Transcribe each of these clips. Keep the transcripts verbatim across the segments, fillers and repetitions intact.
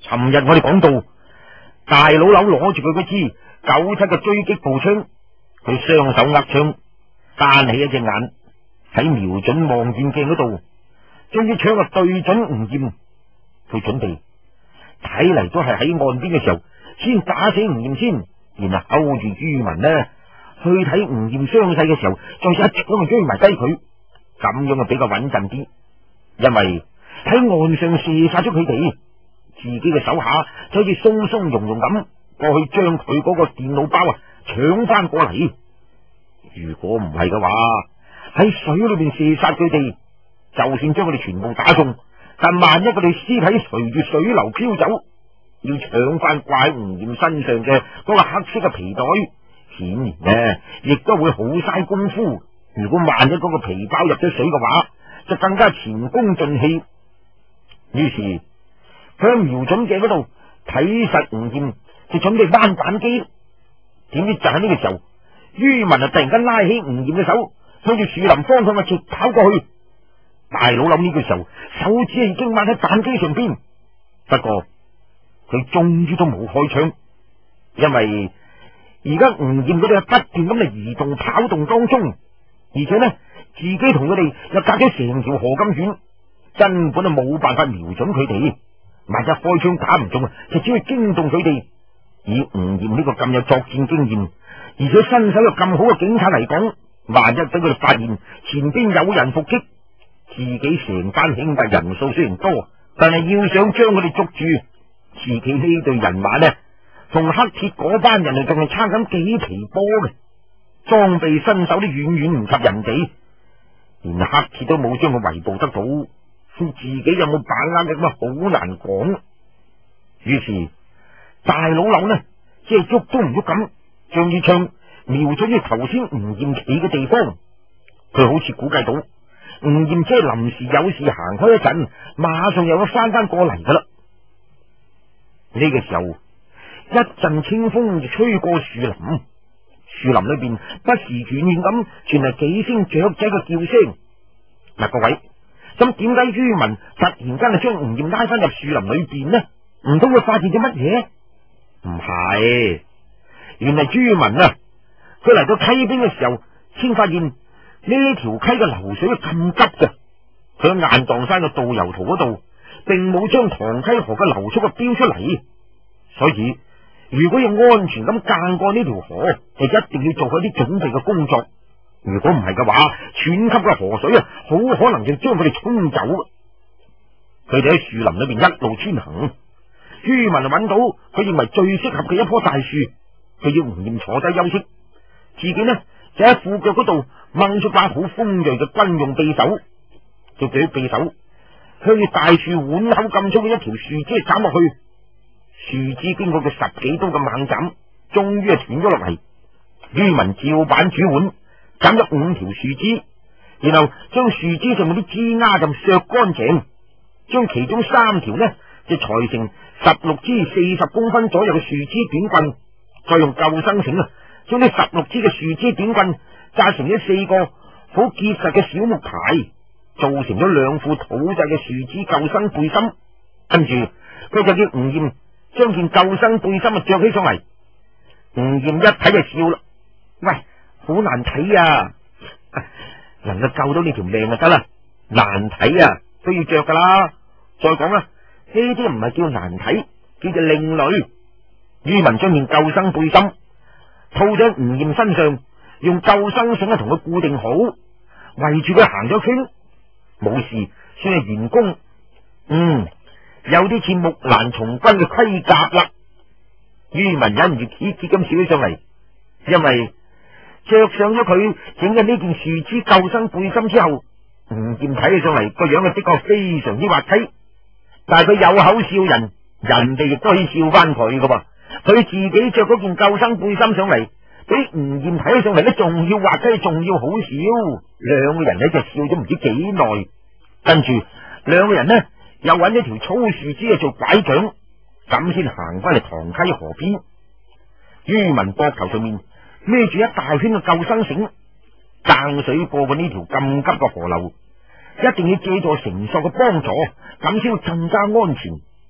尋日我哋講到，大老柳攞住佢嗰支九七嘅狙擊步槍，佢雙手握槍，單起一隻眼喺瞄準望遠鏡嗰度，將支槍啊對準吳艷。佢準備睇嚟都係喺岸邊嘅時候先打死吳艷先，然後勾住于文呢去睇吳艷傷勢嘅時候，再一直咁追埋低佢，咁樣啊比較穩陣啲。因為喺岸上射殺咗佢哋，自己嘅手下就好似鬆鬆茸茸咁過去將佢嗰個電腦包啊搶翻過嚟。如果唔係嘅話，喺水裏邊射殺佢哋，就算將佢哋全部打中，但萬一佢哋屍體隨住水流飄走，要搶翻掛喺吳艷身上嘅嗰個黑色嘅皮袋，顯然呢亦都會好嘥功夫。如果萬一嗰個皮包入咗水嘅話，就更加前功盡棄。於是佢喺瞄準鏡嗰度睇實吳艷，就準備掹扳機。點知就喺呢個時候，于文啊突然間拉起吳艷嘅手，向住樹林方向啊直跑過去。大佬諗呢個時候手指已經掹喺扳機上邊，不過佢終於都冇開槍，因為而家吳艷佢哋係不斷咁嚟移動跑動當中，而且呢自己同佢哋又隔咗成條河咁遠，根本就冇辦法瞄準佢哋。萬一開槍打唔中啊，就只會驚動佢哋。以吳艷呢個咁有作戰經驗，而且身手又咁好嘅警察嚟講，萬一俾佢哋發現前邊有人伏擊，自己成班兄弟人數雖然多，但係要想將佢哋捉住，自己呢隊人馬呢，同黑鐵嗰班人啊，仲係差緊幾皮波嘅，裝備身手都遠遠唔及人哋，連黑鐵都冇將佢圍捕得到，自己有冇把握嘅咁啊，好難講。於是大老柳呢，即係喐都唔喐咁，將支槍瞄準住頭先吳艷企嘅地方。佢好似估計到吳艷即係臨時有事行開一陣，馬上又會翻翻過嚟噶啦。呢個時候，一陣清風就吹過樹林，樹林裏邊不時遠遠咁傳嚟幾聲雀仔嘅叫聲。嗱，各位，咁點解于文突然間就將吳艷拉翻入樹林裏邊呢？唔通會發現咗乜嘢？唔係，原來于文啊，佢嚟到溪邊嘅時候，先發現呢條溪嘅流水咁急嘅。佢喺雁蕩山嘅導遊圖嗰度，並冇將塘溪河嘅流速啊標出嚟，所以如果要安全咁間過呢條河，就一定要做好啲準備嘅工作。如果唔係嘅話，湍急嘅河水啊，好可能就將佢哋沖走。佢哋喺樹林裏邊一路穿行，于文揾到佢認為最適合嘅一棵大樹，佢要吳艷坐低休息，自己呢就喺褲腳嗰度掹出把好鋒銳嘅軍用匕首，就舉匕首向住大樹碗口咁粗嘅一條樹枝斬落去。樹枝經過佢十幾刀嘅猛斬，終於係斷咗落嚟。于文照板煮碗，斬咗五條樹枝，然後將樹枝上面啲枝丫咁削乾淨，將其中三條呢就裁成十六支四十公分左右嘅樹枝短棍，再用救生繩啊，將呢十六支嘅樹枝短棍紮成咗四個好結實嘅小木牌，做成咗兩副土製嘅樹枝救生背心。跟住佢就叫吳艷將件救生背心啊着起上嚟。吳艷一睇就笑啦，喂，好難睇啊！能夠救到你條命就得啦，難睇啊都要着噶啦。再講啦，呢啲唔係叫難睇，叫做另類。于文將件救生背心套咗吳艷身上，用救生繩啊同佢固定好，圍住佢行咗圈，冇事，算係完工。嗯，有啲似木蘭從軍嘅盔甲啦。于文忍唔住嘻嘻咁笑起上嚟，因為着上咗佢整嘅呢件樹枝救生背心之後，吳艷睇起上嚟個樣啊的確非常之滑稽，但係佢有口笑人，人哋亦都可以笑翻佢噶噃。佢自己着嗰件救生背心上嚟，比吳艷睇起上嚟咧仲要滑稽，仲要好笑。兩個人咧就笑咗唔知幾耐，跟住兩個人呢又揾咗條粗樹枝啊做拐杖，咁先行翻嚟塘溪河邊。于文膊頭上面孭住一大圈嘅救生繩，爭水過過呢條咁急嘅河流，一定要借助繩索嘅幫助，咁先會更加安全。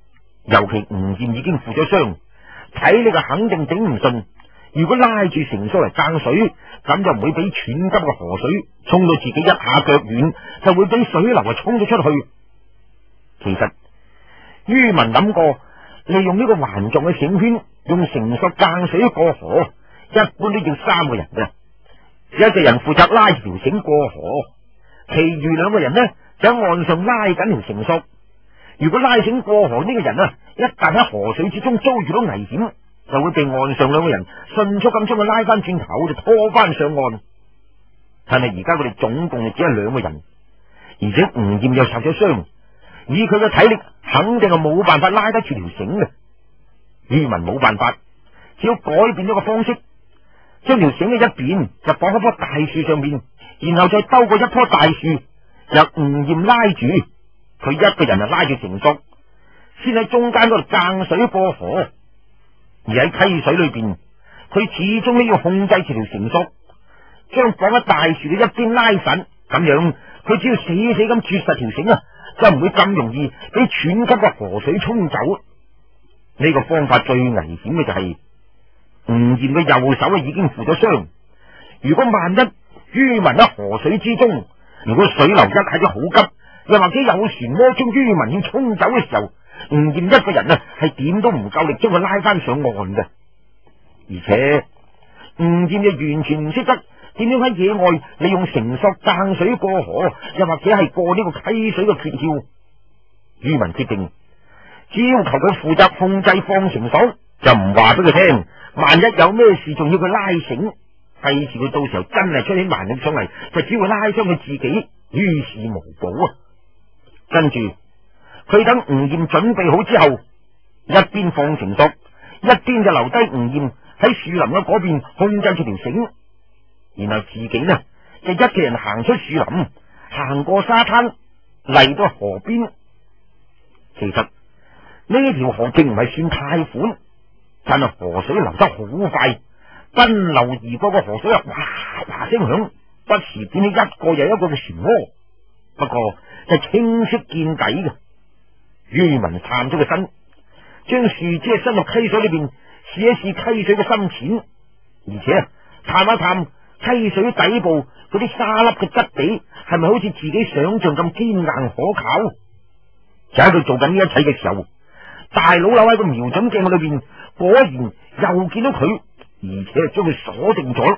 尤其吳艷已經負咗傷，睇你個肯定頂唔順。如果拉住繩索嚟撐水，咁就唔會俾湍急嘅河水沖到自己一下腳軟，就會俾水流啊沖咗出去。其實于文諗過，利用呢個環狀嘅繩圈，用繩索撐水過河，一般都要三個人嘅，有一個人負責拉住條繩過河，其餘兩個人呢就喺岸上拉緊條繩索。如果拉繩過河呢個人啊，一旦喺河水之中遭遇到危險，就會被岸上兩個人迅速咁將佢拉翻轉頭，就拖翻上岸。但係而家佢哋總共係只係兩個人，而且吳艷又受咗傷，以佢嘅體力，肯定係冇辦法拉得住條繩嘅。于文冇辦法，只要改變咗個方式，將條繩嘅一邊就綁喺棵大樹上面，然後再兜過一棵大樹，由吳艷拉住，佢一個人就拉住繩索，先喺中間嗰度撐水過河。而喺溪水裏邊，佢始終都要控制住條繩索，將綁喺大樹嘅一邊拉實，咁樣佢只要死死咁絕實條繩啊，就唔會咁容易俾湍急嘅河水沖走。呢、這個方法最危險嘅就係、是、吳艷嘅右手啊已經負咗傷，如果萬一于文喺河水之中，如果水流一下子好急，又或者有漩渦將于文要沖走嘅時候，吳艷一個人啊係點都唔夠力將佢拉翻上岸嘅。而且吳艷就完全唔識得點樣喺野外利用繩索撐水過河，又或者係過呢個溪水嘅訣竅。于文決定只要求佢負責控制放繩索，就唔話俾佢聽，萬一有咩事仲要佢拉繩，費事佢到時候真係出起蠻力上嚟，就只會拉傷佢自己，於事無補啊。跟住佢等吳艷準備好之後，一邊放繩索，一邊就留低吳艷喺樹林嘅嗰邊控制住條繩，然後自己呢就一個人行出樹林，行過沙灘，嚟到河邊。其實呢條河並唔係算太寬，但係河水流得好快，奔流而過嘅河水啊，嘩嘩聲響，不時變起一個又一個嘅漩渦，不過就清晰見底嘅。于文探咗個身，將樹枝伸入溪水裏邊試一試溪水嘅深淺，而且探一探溪水底部嗰啲沙粒嘅質地係咪好似自己想象咁堅硬可靠。就喺佢做緊呢一切嘅時候，大老柳喺個瞄準鏡裏邊果然又見到佢，而且係將佢鎖定咗。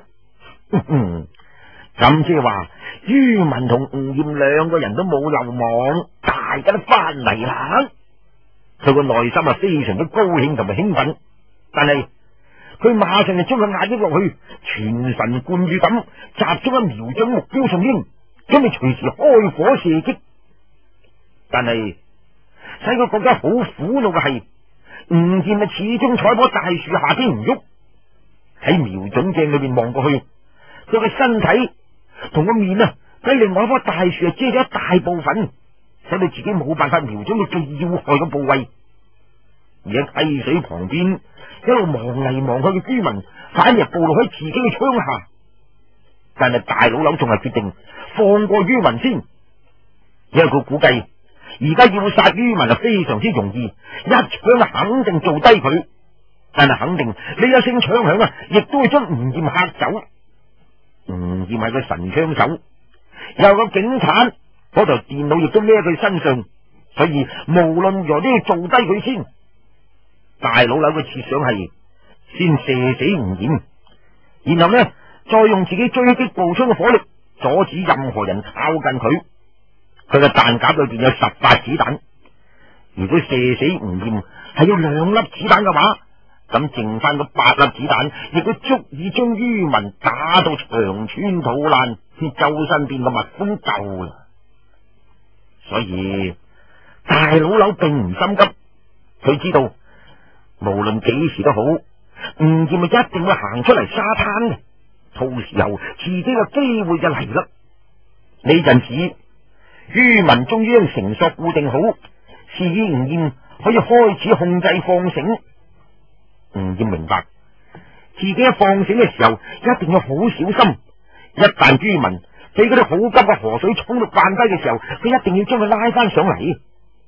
咁即係話于文同吳艷兩個人都冇漏網，大家都翻嚟啦。佢個內心啊非常之高興同埋興奮，但係佢馬上就將佢壓抑落去，全神貫注咁集中喺瞄準目標上邊，準備隨時開火射擊。但係使佢覺得好苦惱嘅係，吳艷啊始終坐喺棵大樹下邊唔喐，喺瞄準鏡裏邊望過去，佢嘅身體同個面啊，俾另外一棵大樹啊遮咗一大部分，使到自己冇辦法瞄準到最要害嘅部位。而喺溪水旁邊一路望嚟望去嘅居民，反而暴露喺自己嘅槍下。但係大老柳仲係決定放過于文先，因為佢估計而家要殺于文係非常之容易，一槍肯定做低佢。但係肯定呢一聲槍響啊，亦都會將吳艷嚇走。吳艷係個神槍手，又個警察嗰台電腦亦都孭佢身上，所以無論如何都要做低佢先。大老柳嘅設想係先射死吳艷，然後呢再用自己狙擊步槍嘅火力阻止任何人靠近佢。佢嘅彈夾裏邊有十發子彈，如果射死吳艷係要兩粒子彈嘅話，咁剩翻個八粒子彈亦都足以將于文打到腸穿肚爛，周身變個蜜蜂竇啦。所以大老柳並唔心急，佢知道無論幾時都好，吳艷咪一定會行出嚟沙灘嘅，到時候自己嘅機會就嚟啦。呢陣時于文終於將繩索固定好，示意吳艷可以開始控制放繩。吳艷明白自己喺放繩嘅時候一定要好小心，一旦于文俾嗰啲好急嘅河水沖到半低嘅時候，佢一定要將佢拉翻上嚟。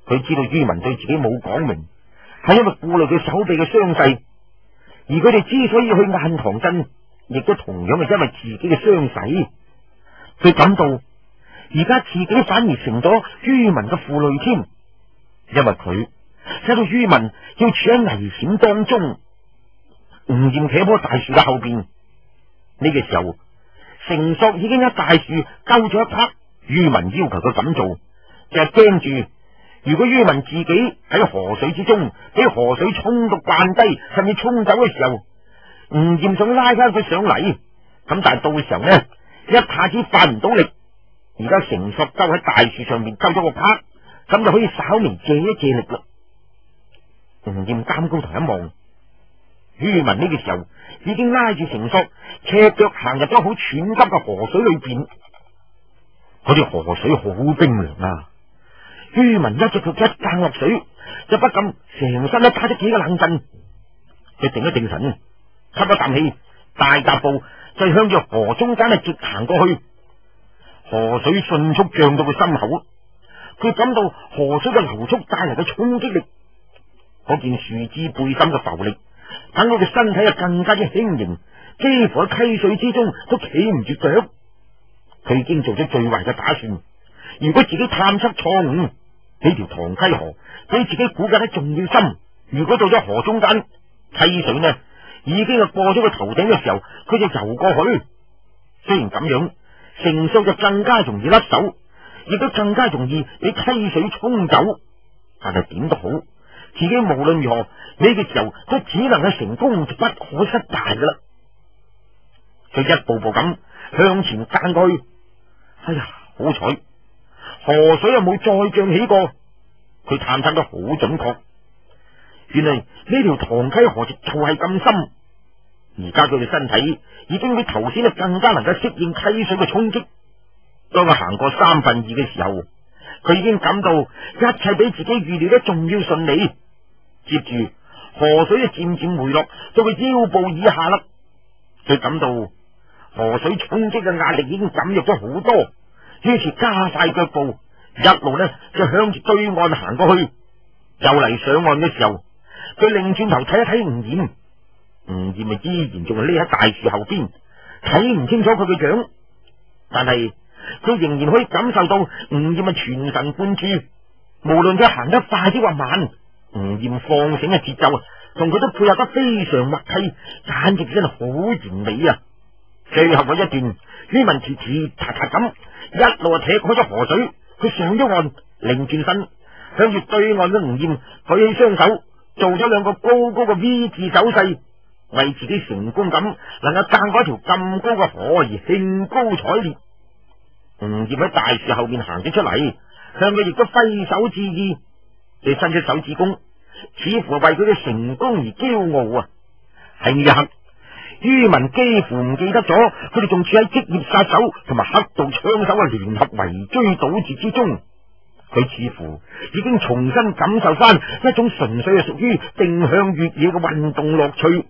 佢知道于文對自己冇講明，係因為顧慮佢手臂嘅傷勢，而佢哋之所以去雁堂鎮，亦都同樣係因為自己嘅傷勢。佢感到而家自己反而成咗于文嘅負累添，因為佢使到于文要處喺危險當中。吳艷企喺棵大樹嘅後邊，呢、這個時候繩索已經喺大樹勾咗一拍。于文要求佢咁做，就係驚住如果于文自己喺河水之中俾河水沖到慣低，甚至沖走嘅時候，吳艷想拉翻佢上嚟，咁但係到時候呢，一下子發唔到力。而家繩索勾喺大樹上面勾咗個拍，咁就可以稍微借一借力啦。吳艷擔高頭一望，于文呢個時候已經拉住繩索，赤腳行入咗好湍急嘅河水裏邊。嗰啲河水好冰涼啊！于文一隻腳一撐落水，就不禁成身都打咗幾個冷震。佢定一定神，吸一啖氣，大踏步就向住河中間啊直行過去。河水迅速漲到佢心口，佢感到河水嘅流速帶嚟嘅衝擊力，嗰件樹枝背心嘅浮力，等佢嘅身體啊更加之輕盈，幾乎喺溪水之中都企唔住腳。佢已經做咗最壞嘅打算，如果自己探測錯誤，呢條塘溪河比自己估計得仲要深。如果到咗河中間，溪水呢已經係過咗個頭頂嘅時候，佢就游過去。雖然咁樣，繩索就更加容易甩手，亦都更加容易俾溪水沖走。但係點都好，自己無論如何呢個時候都只能係成功，不可失敗噶啦。佢一步步咁向前間過去。哎呀，好彩河水又冇再漲起過，佢探測得好準確。原來呢條塘溪河就係咁深，而家佢嘅身體已經比頭先啊更加能夠適應溪水嘅衝擊。當佢行過三分二嘅時候，佢已經感到一切比自己預料得仲要順利。接住河水就漸漸回落到佢腰部以下啦，佢感到河水衝擊嘅壓力已經減弱咗好多，於是加快腳步，一路呢就向住對岸行過去。就嚟上岸嘅時候，佢擰轉頭睇一睇吳艷，吳艷咪依然仲係匿喺大樹後邊，睇唔清楚佢嘅樣，但係佢仍然可以感受到吳艷咪全神貫注，無論佢行得快啲或慢，吳艷放繩嘅節奏同佢都配合得非常默契，簡直真係好完美啊！最後嗰一段，于文遲遲踏踏咁一路踢開咗河水，佢上咗岸，擰轉身向住對岸嘅吳艷舉起雙手，做咗兩個高高嘅 V 字手勢，為自己成功咁能夠撐過一條咁高嘅河而興高采烈。吳艷喺大樹後面行咗出嚟，向佢亦都揮手致意，佢伸出手指公，似乎為佢嘅成功而驕傲啊！喺呢一刻，于文幾乎唔記得咗，佢哋仲處喺職業殺手同埋黑道槍手嘅聯合圍追堵截之中。佢似乎已經重新感受翻一種純粹係屬於定向越野嘅運動樂趣。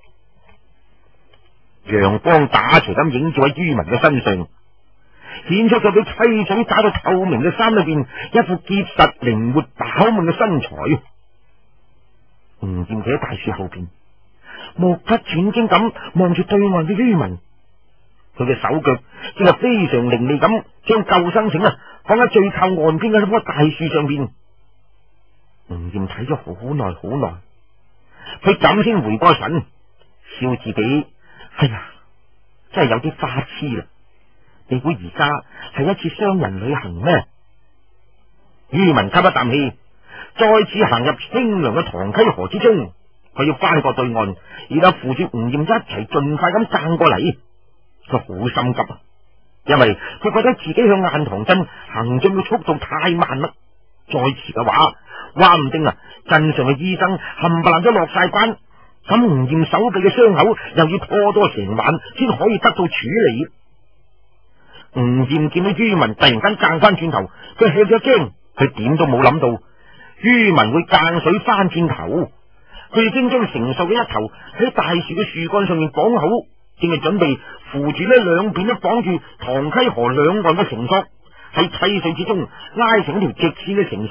陽光打斜咁映照喺于文嘅身上，顯出咗佢溪水打到透明嘅衫裏邊一副結實靈活飽滿嘅身材。吳艷企喺大樹後邊，目不轉睛咁望住對岸嘅于文，佢嘅手腳正係非常伶俐咁將救生繩啊放喺最靠岸邊嘅一棵大樹上邊。吳艷睇咗好耐好耐，佢咁先回過神，笑自己，哎呀，真係有啲花痴啦！你估而家係一次雙人旅行咩？于文吸一啖氣，再次行入清涼嘅塘溪河之中，佢要翻過對岸，然後扶住吳艷一齊盡快咁撐過嚟。佢好心急啊，因為佢覺得自己向雁堂鎮行進嘅速度太慢啦，再遲嘅話，話唔定啊鎮上嘅醫生冚唪唥都落晒班，咁吳艷手臂嘅傷口又要拖多成晚先可以得到處理。吳艷見到于文突然間撐翻轉頭，佢吃咗驚，佢點都冇諗到于文會間水翻轉頭。佢已經將繩索嘅一頭喺大樹嘅樹幹上面綁好，正係準備扶住呢兩邊都綁住塘溪河兩岸嘅繩索，喺溪水之中拉成條直線嘅繩索，好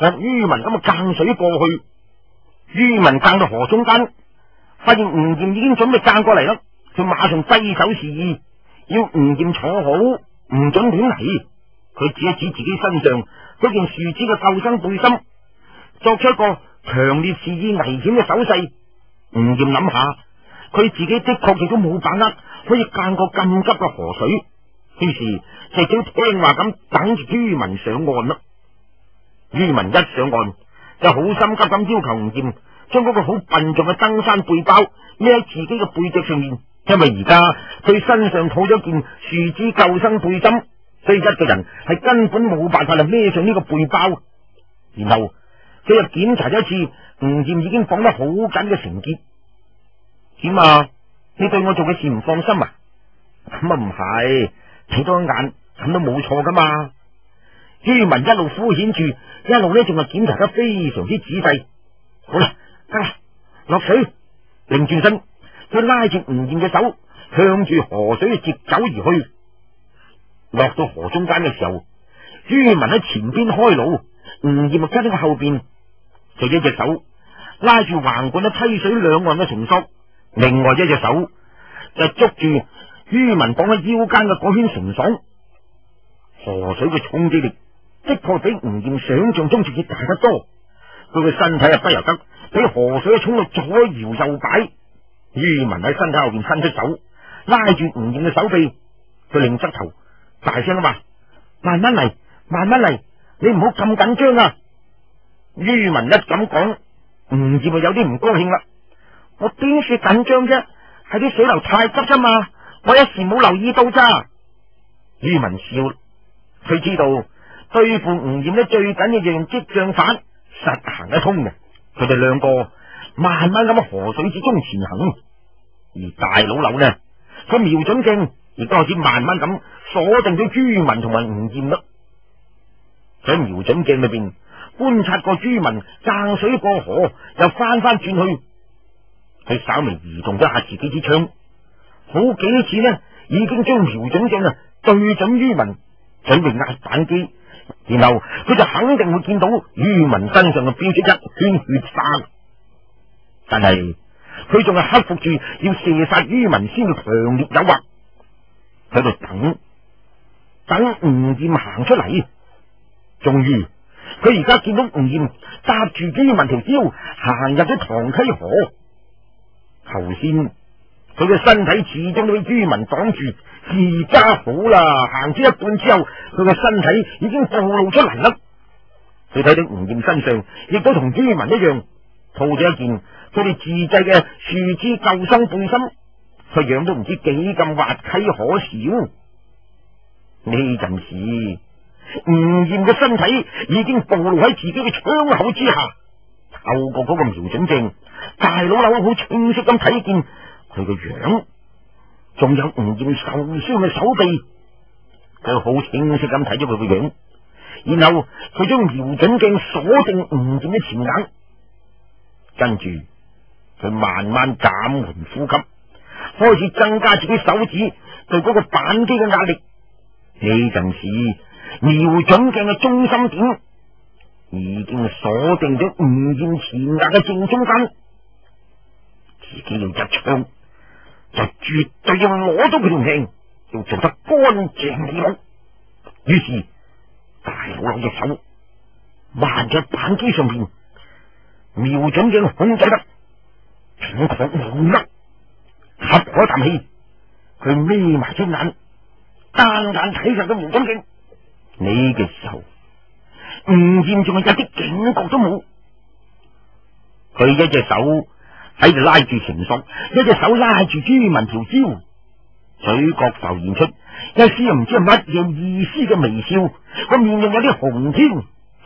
學于文咁啊撐水過去。于文撐到河中間，發現吳艷已經準備撐過嚟啦，佢馬上揮手示意，要吳艷坐好，唔准亂嚟。佢指一指自己身上嗰件樹枝嘅救生背心，作出一個強烈示意危險嘅手勢。吳艷諗下，佢自己的確亦都冇把握可以撐過咁急嘅河水，於是就只好聽話咁等住于文上岸啦。于文一上岸就好心急咁要求吳艷將嗰個好笨重嘅登山背包孭喺自己嘅背脊上面，因為而家佢身上套咗件樹枝救生背心，所以一個人係根本冇辦法嚟孭上呢個背包。然後佢又檢查咗一次吳艷已經綁得好緊嘅繩結。點啊？你對我做嘅事唔放心啊？咁啊唔係，睇多一眼咁都冇錯噶嘛。于文一路敷衍住，一路呢仲係檢查得非常之仔細。好啦，得啦，落水，擰轉身，佢拉住吳艷嘅手，向住河水直走而去。落到河中間嘅時候，于文喺前邊開路，吳艷就跟喺後邊，就一隻手拉住橫貫喺溪水兩岸嘅繩索，另外一隻手就捉住于文綁喺腰間嘅嗰圈繩索。河水嘅衝擊力的確比吳艷想象中直接大得多，佢嘅身體啊不由得俾河水衝到左搖右擺。于文喺身體後邊伸出手，拉住吳艷嘅手臂，佢另側頭大聲咁話：慢慢嚟，慢慢嚟，你唔好咁緊張啊！于文一咁講，吳艷就有啲唔高興啦。我點算緊張啫？係啲水流太急啫嘛，我一時冇留意到咋。于文笑，佢知道對付吳艷呢最緊要就用激將法，實行得通嘅。佢哋兩個慢慢咁喺河水之中前行，而大佬柳呢，佢瞄準鏡亦都開始慢慢咁鎖定咗于文同埋吳艷啦。喺瞄準鏡裏邊觀察過于文撐水過河，又翻翻轉去，佢稍微移動咗下自己支槍，好幾次呢已經將瞄準鏡啊對準于文，準備壓扳機，然後佢就肯定會見到于文身上嘅標出一圈血沙。但係佢仲係克服住要射殺于文先嘅強烈誘惑，喺度等等吳艷行出嚟。終於佢而家見到吳艷搭住于文條腰行入咗塘溪河。頭先佢嘅身體始終都俾于文擋住，而家好啦，行咗一半之後，佢嘅身體已經暴露出嚟啦。佢睇到吳艷身上亦都同于文一樣套咗一件佢哋自製嘅樹枝救生背心，佢樣都唔知幾咁滑稽可笑。呢陣時，吳艷嘅身體已經暴露喺自己嘅槍口之下，透過嗰個瞄準鏡，大佬柳好清晰咁睇見佢個樣，仲有吳艷受傷嘅手臂，佢好清晰咁睇咗佢個樣，然後佢將瞄準鏡鎖定吳艷嘅前眼，跟住佢慢慢減緩呼吸，開始增加自己手指對嗰個扳機嘅壓力。呢陣時，瞄準鏡嘅中心點已經鎖定咗吳艷前額嘅正中間，自己要一槍就絕對要攞到佢條命，要做得乾淨利落。於是大佬隻手慢咗扳機上面，瞄準鏡控制得準確無誤，吸咗啖氣，佢眯埋隻眼，單眼睇實個瞄準鏡。呢個時候，吳艷仲係一啲警覺都冇，佢一隻手喺度拉住繩索，一隻手拉住于文條腰，嘴角浮現出一絲又唔知係乜嘢意思嘅微笑，個面仲有啲紅添。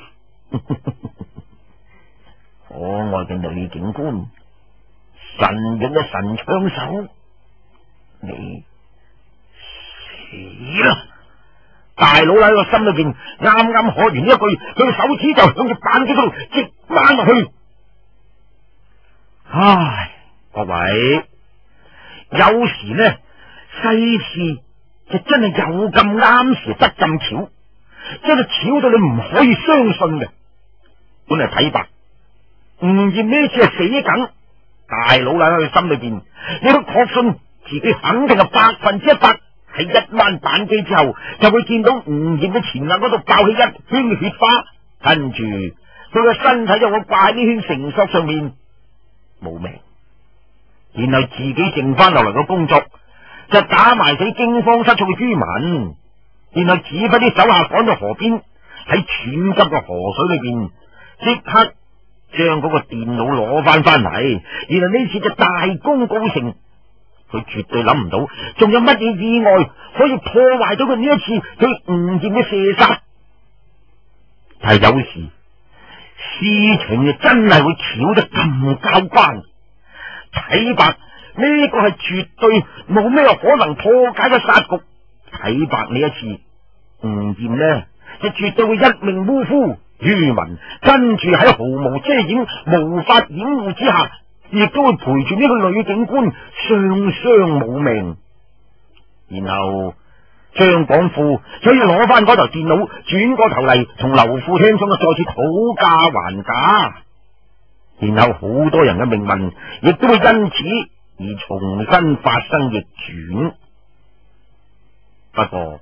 可愛嘅女警官，神勇嘅神槍手，你死啦！大佬喺個心裏邊啱啱喝完一句，佢個手指就向住扳機嗰度直掹落去。唉，各位，有時呢世事就真係有咁啱時得咁巧，真係巧到你唔可以相信嘅。 本係睇白吳艷呢次係死梗。大佬啦喺佢心裏邊，你都確信自己肯定係百分之一百喺一掹扳機之後，就會見到吳艷嘅前額嗰度爆起一圈血花，跟住佢嘅身體就會掛喺呢圈繩索上面冇命，然後自己剩翻落嚟嘅工作就打埋死驚慌失措嘅朱文，然後指揮啲手下趕到河邊，喺湍急嘅河水裏邊即刻將嗰個電腦攞翻翻嚟，然後呢次就大功告成。佢絕對諗唔到仲有乜嘢意外可以破壞到佢呢一次對吳艷嘅射殺。但係有時事情就真係會巧得咁交關，睇白呢個係絕對冇咩可能破解嘅殺局。睇白呢一次吳艷呢就絕對會一命嗚呼。于文跟住喺毫無遮掩、無法掩護之下，亦都會陪住呢個女警官雙雙冇命。然後張廣富就要攞翻嗰台電腦，轉過頭嚟同劉副廳長嘅再次討價還價。然後好多人嘅命運亦都會因此而重新發生逆轉。不過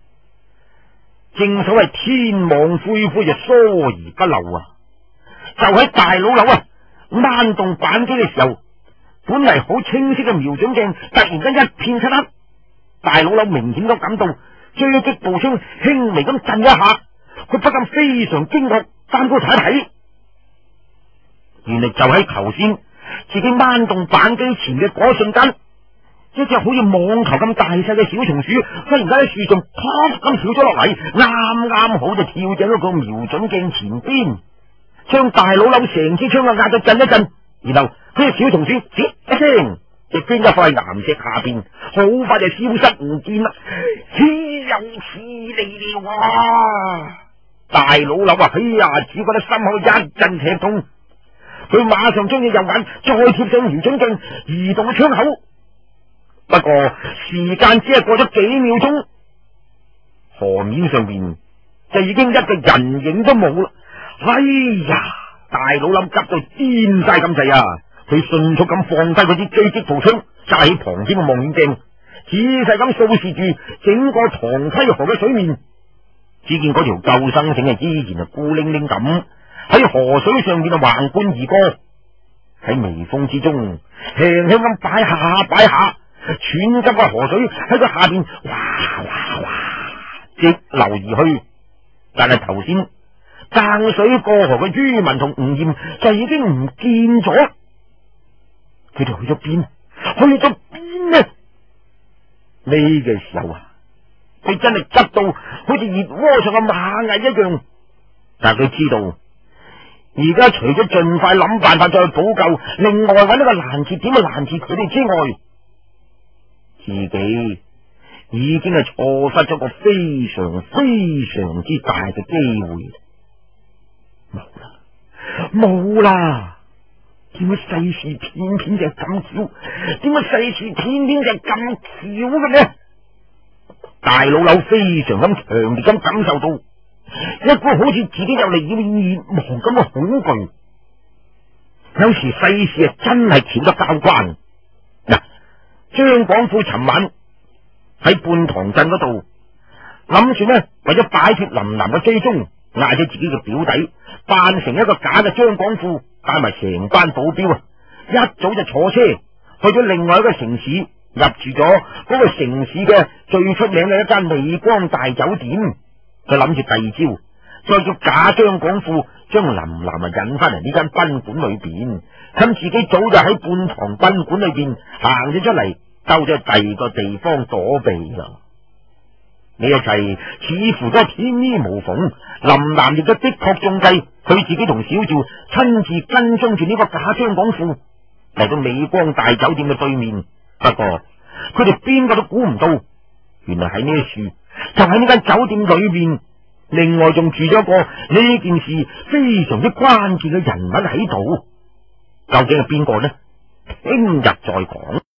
正所謂天網恢恢就疏而不漏啊！就喺大佬樓啊掹動扳機嘅時候，本嚟好清晰嘅瞄準鏡突然間一片漆黑，大佬樓明顯咁感到狙擊步槍輕微咁震一下，佢不禁非常驚覺，翻高睇一睇，原來就喺頭先自己掹動扳機前嘅嗰瞬間，一隻好似網球咁大細嘅小松鼠忽然間喺樹上啪咁跳咗落嚟，啱啱好就跳正咗個瞄準鏡前邊，將大佬樓成支槍啊壓到震一震，然後佢隻小松鼠吱一聲就捐咗塊岩石下邊，好快就消失唔見啦。豈有此理了啊！大佬樓啊，哎呀，只覺得心口一陣劇痛，佢馬上將隻右眼再貼上瞄準鏡，移動咗槍口。不過時間只係過咗幾秒鐘，河面上邊就已經一個人影都冇啦。哎呀！大佬諗急到癲晒咁滯啊！佢迅速咁放低嗰支狙擊步槍，揸起旁邊嘅望遠鏡，仔細咁掃視住整個唐溪河嘅水面。只見嗰條救生繩啊，依然係孤零零咁喺河水上面啊橫貫而過，喺微風之中輕輕咁擺下擺下。湍急嘅河水喺佢下邊嘩嘩嘩直流而去，但係頭先隔水過河嘅于文同吳艷就已經唔見咗，佢哋去咗邊？去咗邊呢？呢個時候啊，佢真係急到好似熱鍋上嘅螞蟻一樣，但係佢知道而家除咗盡快諗辦法再去補救，另外揾一個攔截點去攔截佢哋之外，自己已經係錯失咗個非常非常之大嘅機會，冇啦，冇啦！點解世事偏偏就係咁巧？點解世事偏偏就係咁巧嘅呢？大佬樓非常咁強烈咁感受到一股好似自己就嚟要滅亡咁嘅恐懼。有時世事啊真係巧得交關。張廣富尋晚喺半塘鎮嗰度諗住呢，為咗擺脫林南嘅追蹤，嗌咗自己嘅表弟扮成一個假嘅張廣富，帶埋成班保鏢啊，一早就坐車去咗另外一個城市，入住咗嗰個城市嘅最出名嘅一間美光大酒店。佢諗住第二朝再叫假張廣富將林南啊引翻嚟呢間賓館裏邊，咁自己早就喺半塘賓館裏邊行咗出嚟，兜咗第二個地方躲避啦。呢一切似乎都係天衣無縫，林南亦都的確中計，佢自己同小趙親自跟蹤住呢個假張廣富嚟到美光大酒店嘅對面。不過佢哋邊個都估唔到，原來喺呢一處就喺呢間酒店裏面，另外仲住咗一個呢件事非常之關鍵嘅人物喺度。究竟係邊個呢？聽日再講。